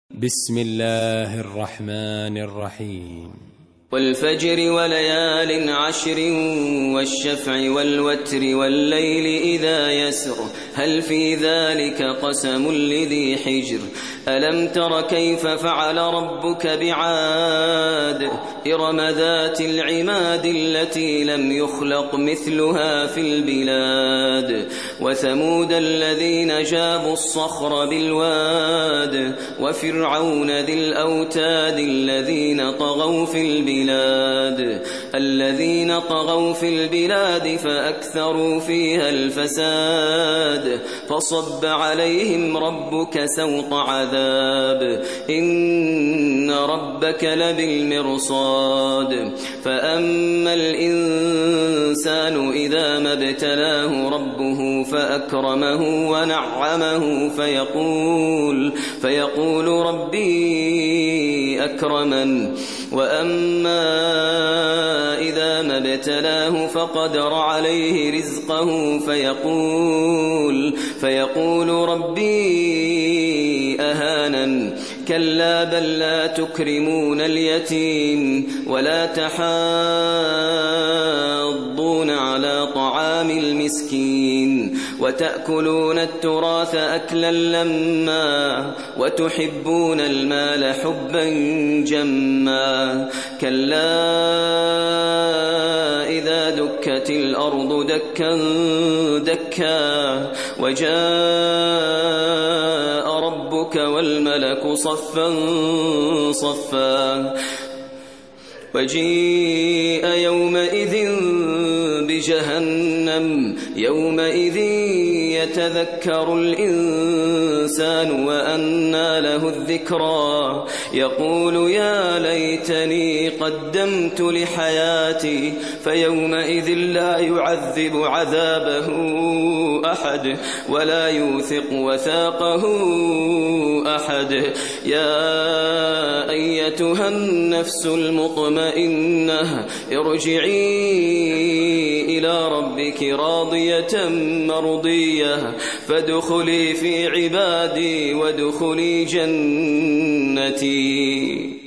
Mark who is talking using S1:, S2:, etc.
S1: بسم الله الرحمن الرحيم.
S2: والفجر وليال عشر والشفع والوتر والليل إذا يسر هل في ذلك قسم لذي حجر ألم تر كيف فعل ربك بعاد إرم ذات العماد التي لم يخلق مثلها في البلاد وثمود الذين جابوا الصخر بالواد وفرعون ذي الأوتاد الذين طغوا في البلاد فأكثروا فيها الفساد فصب عليهم ربك سوط عذاب إن ربك لبالمرصاد فأما الإنسان إذا ما ابتلاه ربه فأكرمه ونعمه فيقول ربي أكرمن وأما إذا ما ابتلاه فقدر عليه رزقه فيقول ربي أهانن كلا بل لا تكرمون اليتيم ولا تحاضون على طعام المسكين وتأكلون التراث أكلا لما وتحبون المال حبا جما كلا إذا دكت الأرض دكا دكا وجاء ربك والملك صفا صفا وجيء يومئذ بجهنم يومئذ يتذكر الإنسان وأنى له الذكرى يقول يا ليتني قدمت لحياتي فيومئذ لا يعذب عذابه أحد ولا يوثق وثاقه أحد يا أيتها النفس المطمئنة ارجعي إلى ربك راضية مرضية فادخلي في عبادي وادخلي جنتي.